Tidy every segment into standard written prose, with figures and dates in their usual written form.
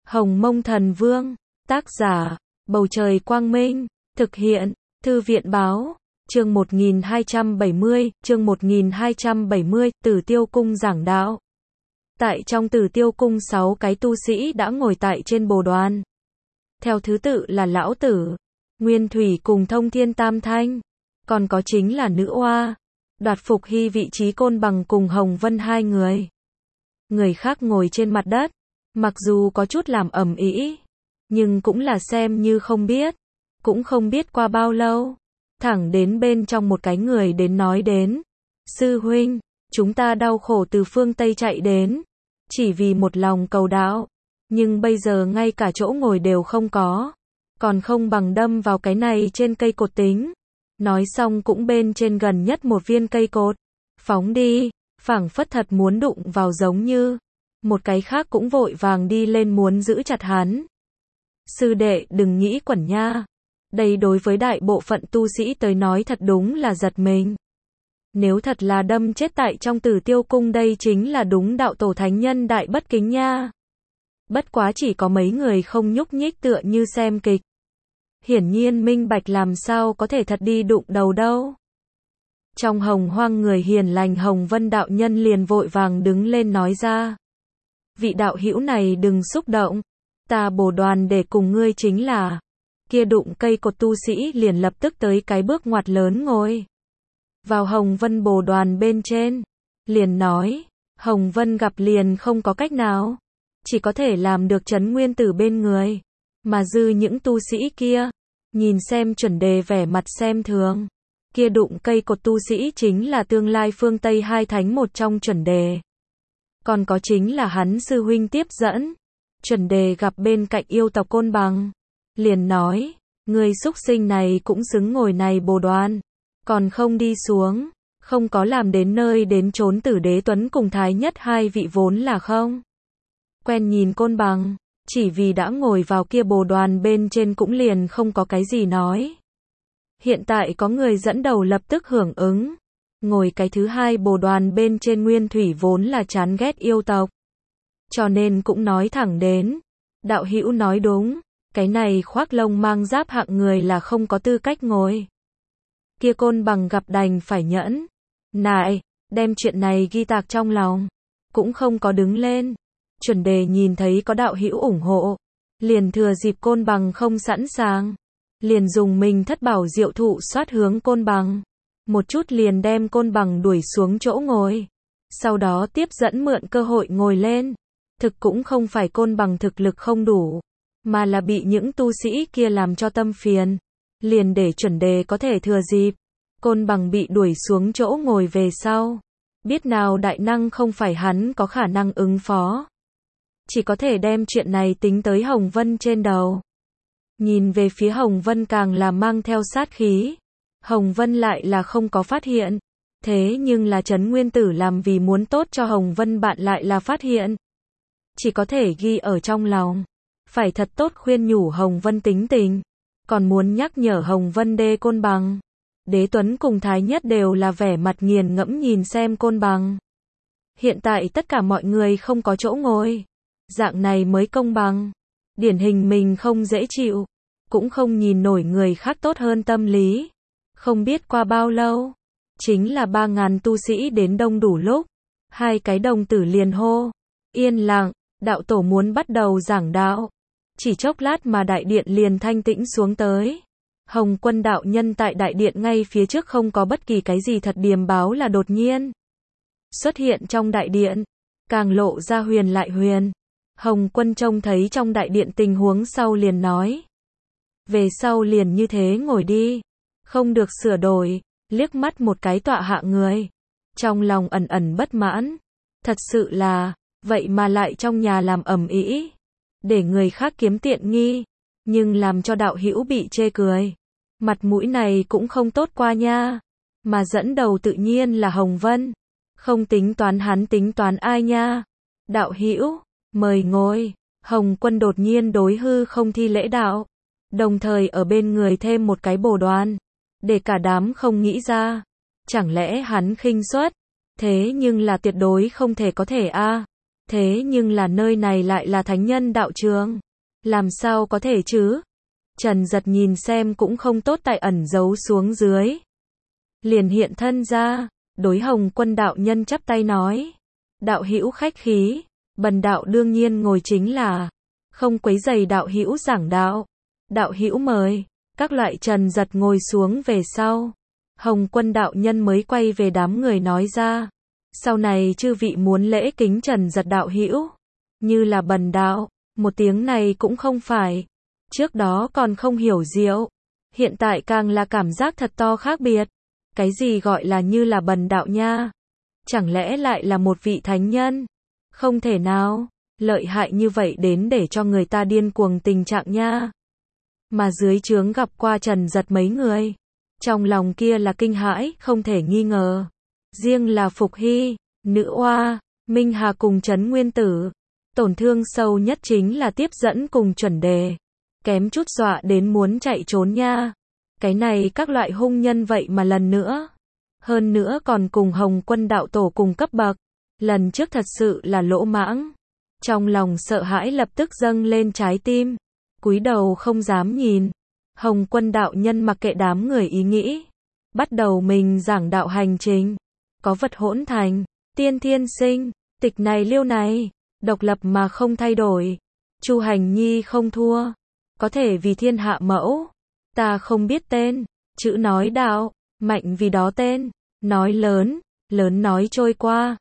Hồng Mông Thần Vương, tác giả, Bầu Trời Quang Minh, thực hiện, Thư viện Báo, chương 1270, Tử Tiêu Cung giảng đạo. Tại trong Tử Tiêu Cung 6 cái tu sĩ đã ngồi tại trên bồ đoàn. Theo thứ tự là Lão Tử, Nguyên Thủy cùng Thông Thiên Tam Thanh, còn có chính là Nữ Oa, đoạt Phục Hy vị trí Côn Bằng cùng Hồng Vân hai người. Người khác ngồi trên mặt đất, mặc dù có chút làm ầm ĩ, nhưng cũng là xem như không biết. Cũng không biết qua bao lâu, thẳng đến bên trong một cái người đến nói đến. Sư huynh, chúng ta đau khổ từ phương Tây chạy đến, chỉ vì một lòng cầu đạo, nhưng bây giờ ngay cả chỗ ngồi đều không có, còn không bằng đâm vào cái này trên cây cột tính. Nói xong cũng bên trên gần nhất một viên cây cột, phóng đi, phảng phất thật muốn đụng vào giống như. Một cái khác cũng vội vàng đi lên muốn giữ chặt hắn. Sư đệ đừng nghĩ quẩn nha. Đây đối với đại bộ phận tu sĩ tới nói thật đúng là giật mình. Nếu thật là đâm chết tại trong Tử Tiêu Cung đây chính là đúng đạo tổ thánh nhân đại bất kính nha. Bất quá chỉ có mấy người không nhúc nhích tựa như xem kịch. Hiển nhiên minh bạch làm sao có thể thật đi đụng đầu đâu. Trong Hồng Hoang người hiền lành Hồng Vân đạo nhân liền vội vàng đứng lên nói ra. Vị đạo hữu này đừng xúc động, ta bồ đoàn để cùng ngươi chính là. Kia đụng cây cột tu sĩ liền lập tức tới cái bước ngoặt lớn ngồi vào Hồng Vân bồ đoàn bên trên, liền nói, Hồng Vân gặp liền không có cách nào, chỉ có thể làm được trấn nguyên tử bên người, mà dư những tu sĩ kia, nhìn xem chuẩn đề vẻ mặt xem thường, kia đụng cây cột tu sĩ chính là tương lai phương Tây hai thánh một trong chuẩn đề, còn có chính là hắn sư huynh tiếp dẫn. Chuẩn đề gặp bên cạnh yêu tộc Côn Bằng, liền nói, người xúc sinh này cũng xứng ngồi này bồ đoàn, còn không đi xuống, không có làm đến nơi đến chốn Tử Đế Tuấn cùng Thái Nhất hai vị vốn là không quen nhìn Côn Bằng, chỉ vì đã ngồi vào kia bồ đoàn bên trên cũng liền không có cái gì nói. Hiện tại có người dẫn đầu lập tức hưởng ứng, ngồi cái thứ hai bồ đoàn bên trên Nguyên Thủy vốn là chán ghét yêu tộc, cho nên cũng nói thẳng đến, đạo hữu nói đúng. Cái này khoác lông mang giáp hạng người là không có tư cách ngồi. Kia Côn Bằng gặp đành phải nhẫn nại, đem chuyện này ghi tạc trong lòng, cũng không có đứng lên. Chuẩn đề nhìn thấy có đạo hữu ủng hộ, liền thừa dịp Côn Bằng không sẵn sàng, liền dùng mình thất bảo diệu thụ xoát hướng Côn Bằng, một chút liền đem Côn Bằng đuổi xuống chỗ ngồi, sau đó tiếp dẫn mượn cơ hội ngồi lên. Thực cũng không phải Côn Bằng thực lực không đủ, mà là bị những tu sĩ kia làm cho tâm phiền, liền để chuẩn đề có thể thừa dịp. Côn Bằng bị đuổi xuống chỗ ngồi về sau, biết nào đại năng không phải hắn có khả năng ứng phó, chỉ có thể đem chuyện này tính tới Hồng Vân trên đầu. Nhìn về phía Hồng Vân càng là mang theo sát khí, Hồng Vân lại là không có phát hiện, thế nhưng là Trấn Nguyên Tử làm vì muốn tốt cho Hồng Vân bạn lại là phát hiện, chỉ có thể ghi ở trong lòng. Phải thật tốt khuyên nhủ Hồng Vân tính tình, còn muốn nhắc nhở Hồng Vân đê Côn Bằng. Đế Tuấn cùng Thái Nhất đều là vẻ mặt nghiền ngẫm nhìn xem Côn Bằng. Hiện tại tất cả mọi người không có chỗ ngồi, dạng này mới công bằng. Điển hình mình không dễ chịu, cũng không nhìn nổi người khác tốt hơn tâm lý. Không biết qua bao lâu, chính là 3.000 tu sĩ đến đông đủ lúc, hai cái đồng tử liền hô, yên lặng, đạo tổ muốn bắt đầu giảng đạo. Chỉ chốc lát mà đại điện liền thanh tĩnh xuống tới. Hồng Quân đạo nhân tại đại điện ngay phía trước không có bất kỳ cái gì thật điềm báo là đột nhiên xuất hiện trong đại điện, càng lộ ra huyền lại huyền. Hồng Quân trông thấy trong đại điện tình huống sau liền nói, về sau liền như thế ngồi đi, không được sửa đổi. Liếc mắt một cái tọa hạ người, trong lòng ẩn ẩn bất mãn, thật sự là, vậy mà lại trong nhà làm ầm ĩ, để người khác kiếm tiện nghi, nhưng làm cho đạo hữu bị chê cười, mặt mũi này cũng không tốt qua nha. Mà dẫn đầu tự nhiên là Hồng Vân, không tính toán hắn tính toán ai nha. Đạo hữu, mời ngồi. Hồng Quân đột nhiên đối hư không thi lễ đạo, đồng thời ở bên người thêm một cái bồ đoàn, để cả đám không nghĩ ra, chẳng lẽ hắn khinh suất, thế nhưng là tuyệt đối không thể có thể a. Thế nhưng là nơi này lại là thánh nhân đạo trường. Làm sao có thể chứ? Trần Giật nhìn xem cũng không tốt tại ẩn giấu xuống dưới. Liền hiện thân ra, đối Hồng Quân đạo nhân chắp tay nói. Đạo hữu khách khí, bần đạo đương nhiên ngồi chính là, không quấy rầy đạo hữu giảng đạo. Đạo hữu mời, các loại. Trần Giật ngồi xuống về sau. Hồng Quân đạo nhân mới quay về đám người nói ra. Sau này chư vị muốn lễ kính Trần Giật đạo hữu, như là bần đạo, một tiếng này cũng không phải. Trước đó còn không hiểu diệu, hiện tại càng là cảm giác thật to khác biệt. Cái gì gọi là như là bần đạo nha? Chẳng lẽ lại là một vị thánh nhân? Không thể nào, lợi hại như vậy đến để cho người ta điên cuồng tình trạng nha. Mà dưới trướng gặp qua Trần Giật mấy người, trong lòng kia là kinh hãi, không thể nghi ngờ. Riêng là Phục Hy, Nữ Oa, Minh Hà cùng Trấn Nguyên Tử, tổn thương sâu nhất chính là Tiếp Dẫn cùng Chuẩn Đề. Kém chút dọa đến muốn chạy trốn nha. Cái này các loại hung nhân vậy mà lần nữa. Hơn nữa còn cùng Hồng Quân đạo tổ cùng cấp bậc. Lần trước thật sự là lỗ mãng. Trong lòng sợ hãi lập tức dâng lên trái tim. Cúi đầu không dám nhìn. Hồng Quân đạo nhân mặc kệ đám người ý nghĩ. Bắt đầu mình giảng đạo hành trình. Có vật hỗn thành, tiên thiên sinh, tịch này liêu này, độc lập mà không thay đổi. Chu Hành Nhi không thua. Có thể vì thiên hạ mẫu. Ta không biết tên, chữ nói đạo, mạnh vì đó tên. Nói lớn, lớn nói trôi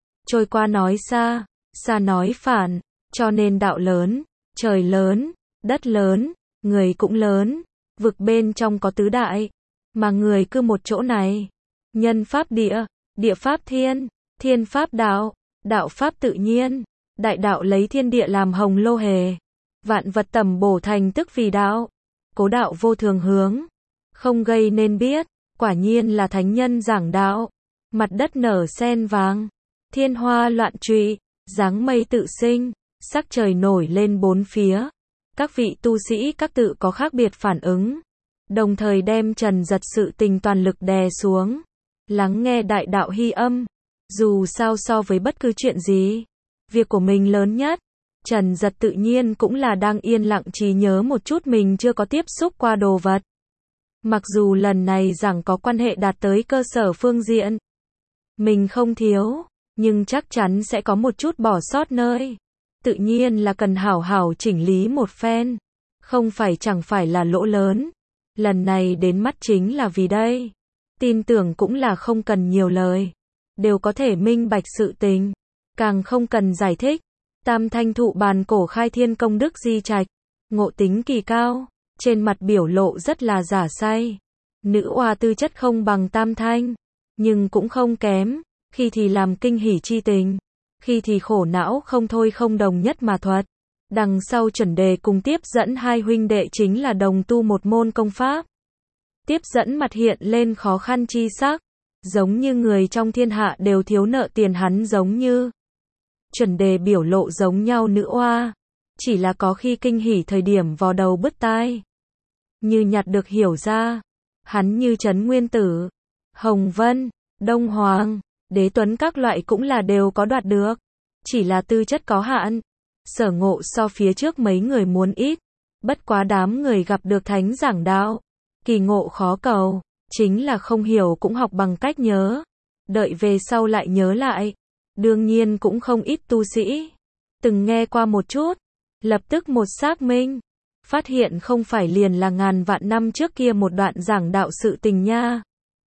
qua nói xa, xa nói phản. Cho nên đạo lớn, trời lớn, đất lớn, người cũng lớn. Vực bên trong có tứ đại, mà người cứ một chỗ này. Nhân pháp địa, địa pháp thiên, thiên pháp đạo, đạo pháp tự nhiên. Đại đạo lấy thiên địa làm hồng lô hề. Vạn vật tầm bổ thành tức vì đạo. Cố đạo vô thường hướng, không gây nên biết. Quả nhiên là thánh nhân giảng đạo. Mặt đất nở sen vàng, thiên hoa loạn trụy, dáng mây tự sinh, sắc trời nổi lên bốn phía. Các vị tu sĩ các tự có khác biệt phản ứng, đồng thời đem Trần Giật sự tình toàn lực đè xuống, lắng nghe đại đạo hy âm. Dù sao so với bất cứ chuyện gì, việc của mình lớn nhất. Trần Giật tự nhiên cũng là đang yên lặng trí nhớ một chút mình chưa có tiếp xúc qua đồ vật. Mặc dù lần này giảng có quan hệ đạt tới cơ sở phương diện, mình không thiếu, nhưng chắc chắn sẽ có một chút bỏ sót nơi. Tự nhiên là cần hảo hảo chỉnh lý một phen. Không phải chẳng phải là lỗ lớn. Lần này đến mắt chính là vì đây. Tin tưởng cũng là không cần nhiều lời. Đều có thể minh bạch sự tình. Càng không cần giải thích. Tam thanh thụ bàn cổ khai thiên công đức di trạch. Ngộ tính kỳ cao. Trên mặt biểu lộ rất là giả say. Nữ oa tư chất không bằng tam thanh. Nhưng cũng không kém. Khi thì làm kinh hỉ chi tình. Khi thì khổ não không thôi không đồng nhất mà thuật. Đằng sau Chuẩn Đề cùng Tiếp Dẫn hai huynh đệ chính là đồng tu một môn công pháp. Tiếp Dẫn mặt hiện lên khó khăn chi sắc. Giống như người trong thiên hạ đều thiếu nợ tiền hắn giống như. Chuẩn Đề biểu lộ giống nhau nữ oa. Chỉ là có khi kinh hỉ thời điểm vò đầu bứt tai. Như nhặt được hiểu ra. Hắn như Trấn Nguyên Tử, Hồng Vân, Đông Hoàng, Đế Tuấn các loại cũng là đều có đoạt được. Chỉ là tư chất có hạn. Sở ngộ so phía trước mấy người muốn ít. Bất quá đám người gặp được thánh giảng đạo. Kỳ ngộ khó cầu. Chính là không hiểu cũng học bằng cách nhớ. Đợi về sau lại nhớ lại. Đương nhiên cũng không ít tu sĩ. Từng nghe qua một chút. Lập tức một xác minh. Phát hiện không phải liền là ngàn vạn năm trước kia một đoạn giảng đạo sự tình nha.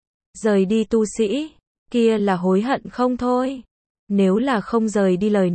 Rời đi tu sĩ. Kia là hối hận không thôi. Nếu là không rời đi lời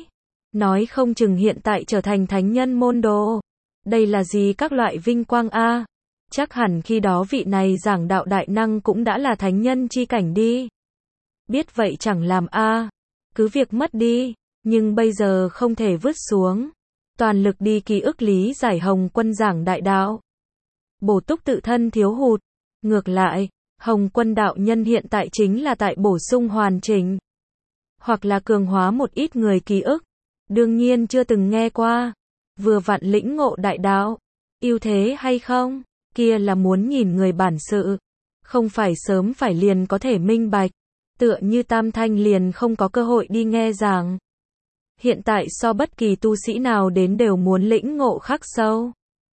nói không chừng hiện tại trở thành thánh nhân môn đồ. Đây là gì các loại vinh quang a? Chắc hẳn khi đó vị này giảng đạo đại năng cũng đã là thánh nhân chi cảnh đi. Biết vậy chẳng làm a, cứ việc mất đi, nhưng bây giờ không thể vứt xuống. Toàn lực đi ký ức lý giải Hồng Quân giảng đại đạo. Bổ túc tự thân thiếu hụt. Ngược lại, Hồng Quân đạo nhân hiện tại chính là tại bổ sung hoàn chỉnh. Hoặc là cường hóa một ít người ký ức. Đương nhiên chưa từng nghe qua. Vừa vặn lĩnh ngộ đại đạo. Ưu thế hay không? Kia là muốn nhìn người bản sự. Không phải sớm phải liền có thể minh bạch. Tựa như Tam Thanh liền không có cơ hội đi nghe giảng. hiện tại so bất kỳ tu sĩ nào đến đều muốn lĩnh ngộ khắc sâu.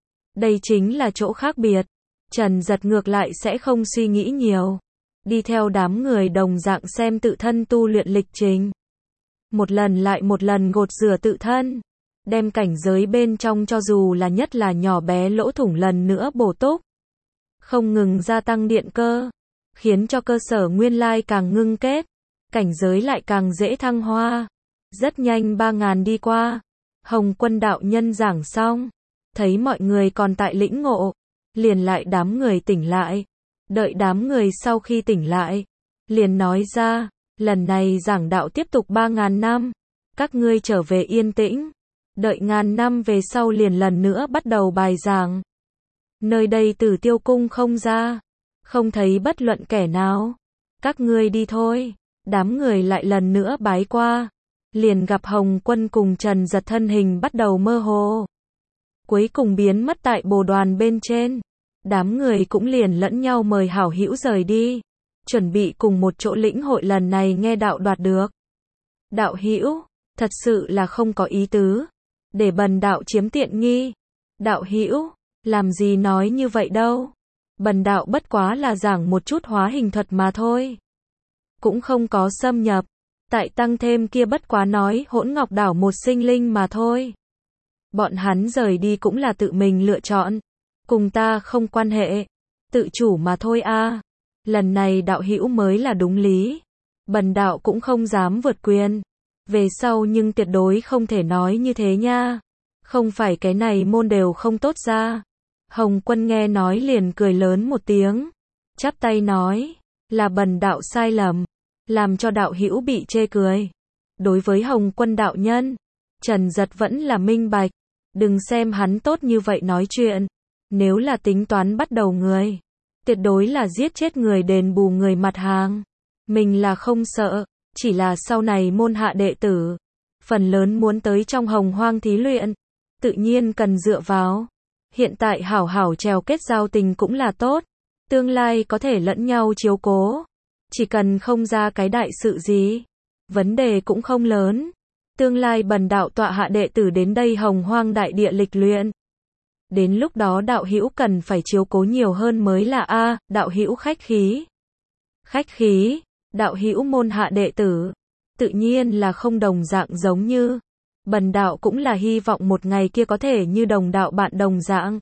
Đây chính là chỗ khác biệt. Trần Giật ngược lại sẽ không suy nghĩ nhiều. Đi theo đám người đồng dạng xem tự thân tu luyện lịch trình. Một lần lại một lần gột rửa tự thân. Đem cảnh giới bên trong cho dù là nhất là nhỏ bé lỗ thủng lần nữa bổ túc. Không ngừng gia tăng điện cơ. Khiến cho cơ sở nguyên lai càng ngưng kết. Cảnh giới lại càng dễ thăng hoa. Rất nhanh 3.000 đi qua. Hồng Quân đạo nhân giảng xong. Thấy mọi người còn tại lĩnh ngộ. Liền lại đám người tỉnh lại. Đợi đám người sau khi tỉnh lại. Liền nói ra. Lần này giảng đạo tiếp tục 3.000 năm. Các ngươi trở về yên tĩnh. Đợi ngàn năm về sau liền lần nữa bắt đầu bài giảng. Nơi đây Tử Tiêu Cung không ra. Không thấy bất luận kẻ nào. Các ngươi đi thôi. Đám người lại lần nữa bái qua. Liền gặp Hồng Quân cùng Trần Giật thân hình bắt đầu mơ hồ. Cuối cùng biến mất tại bồ đoàn bên trên. Đám người cũng liền lẫn nhau mời hảo hữu rời đi. Chuẩn bị cùng một chỗ lĩnh hội lần này nghe đạo đoạt được. Đạo hữu, thật sự là không có ý tứ. Để bần đạo chiếm tiện nghi. Đạo hữu, làm gì nói như vậy đâu. Bần đạo bất quá là giảng một chút hóa hình thuật mà thôi. Cũng không có xâm nhập. Tại tăng thêm kia bất quá nói Hỗn Ngọc Đảo một sinh linh mà thôi. Bọn hắn rời đi cũng là tự mình lựa chọn. Cùng ta không quan hệ. Tự chủ mà thôi a. Lần này đạo hữu mới là đúng lý. Bần đạo cũng không dám vượt quyền. Về sau nhưng tuyệt đối không thể nói như thế nha. Không phải cái này môn đều không tốt ra. Hồng Quân nghe nói liền cười lớn một tiếng. Chắp tay nói. Là bần đạo sai lầm. Làm cho đạo hữu bị chê cười. Đối với Hồng Quân đạo nhân. Trần Giật vẫn là minh bạch. Đừng xem hắn tốt như vậy nói chuyện. Nếu là tính toán bắt đầu người. Tuyệt đối là giết chết người đền bù người mặt hàng. Mình là không sợ. Chỉ là sau này môn hạ đệ tử. Phần lớn muốn tới trong hồng hoang thí luyện. Tự nhiên cần dựa vào. Hiện tại hảo hảo trèo kết giao tình cũng là tốt. Tương lai có thể lẫn nhau chiếu cố. Chỉ cần không ra cái đại sự gì. Vấn đề cũng không lớn. Tương lai bần đạo tọa hạ đệ tử đến đây hồng hoang đại địa lịch luyện. Đến lúc đó đạo hữu cần phải chiếu cố nhiều hơn mới là a. Đạo hữu khách khí. Khách khí. Đạo hữu môn hạ đệ tử. Tự nhiên là không đồng dạng giống như. Bần đạo cũng là hy vọng một ngày kia có thể như đồng đạo bạn đồng dạng.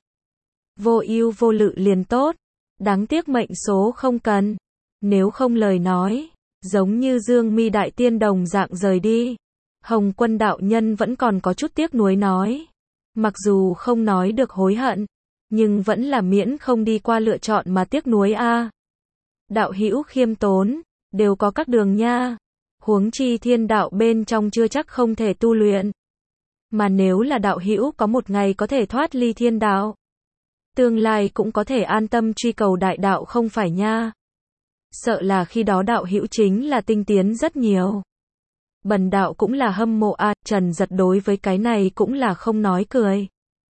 Vô ưu vô lự liền tốt. Đáng tiếc mệnh số không cần. Nếu không lời nói. Giống như Dương Mi Đại Tiên đồng dạng rời đi. Hồng Quân đạo nhân vẫn còn có chút tiếc nuối nói. Mặc dù không nói được hối hận. Nhưng vẫn là miễn không đi qua lựa chọn mà tiếc nuối a. Đạo hữu khiêm tốn. Đều có các đường nha. Huống chi thiên đạo bên trong chưa chắc không thể tu luyện. Mà nếu là đạo hữu có một ngày có thể thoát ly thiên đạo. Tương lai cũng có thể an tâm truy cầu đại đạo không phải nha. Sợ là khi đó đạo hữu chính là tinh tiến rất nhiều. Bần đạo cũng là hâm mộ a. Trần Giật đối với cái này cũng là không nói cười.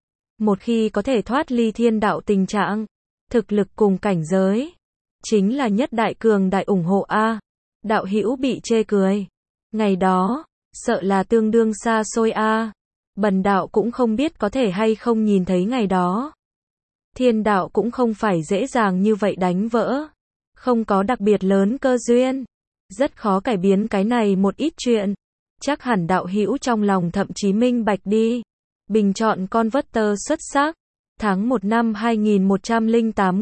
Một khi có thể thoát ly thiên đạo tình trạng. Thực lực cùng cảnh giới. Chính là nhất đại cường đại ủng hộ a. Đạo hữu bị chê cười. Ngày đó. Sợ là tương đương xa xôi a. Bần đạo cũng không biết có thể hay không nhìn thấy ngày đó. Thiên đạo cũng không phải dễ dàng như vậy đánh vỡ. Không có đặc biệt lớn cơ duyên. Rất khó cải biến cái này một ít chuyện. Chắc hẳn đạo hữu trong lòng thậm chí minh bạch đi. Bình chọn con vector xuất sắc. Tháng 1 năm 2108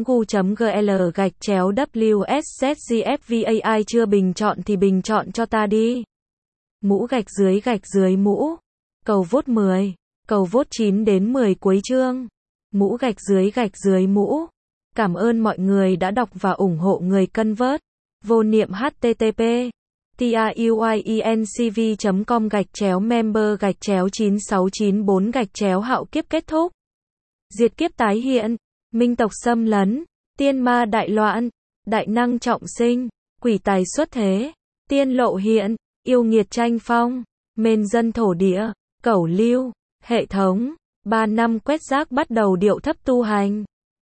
gu.gl/WSZGFVAI chưa bình chọn thì bình chọn cho ta đi. Mũ gạch dưới mũ. Cầu vote 10. Cầu vote 9 đến 10 cuối chương. Mũ gạch dưới mũ. Cảm ơn mọi người đã đọc và ủng hộ người Convert. Vô niệm http tiuyecom/member/9694/hạo kiếp kết thúc. Diệt kiếp tái hiện. Minh tộc xâm lấn. Tiên ma đại loạn. Đại năng trọng sinh. Quỷ tài xuất thế. Tiên lộ hiện. Yêu nghiệt tranh phong. Mên dân thổ địa. Cẩu lưu. Hệ thống. 3 năm quét rác bắt đầu điệu thấp tu hành.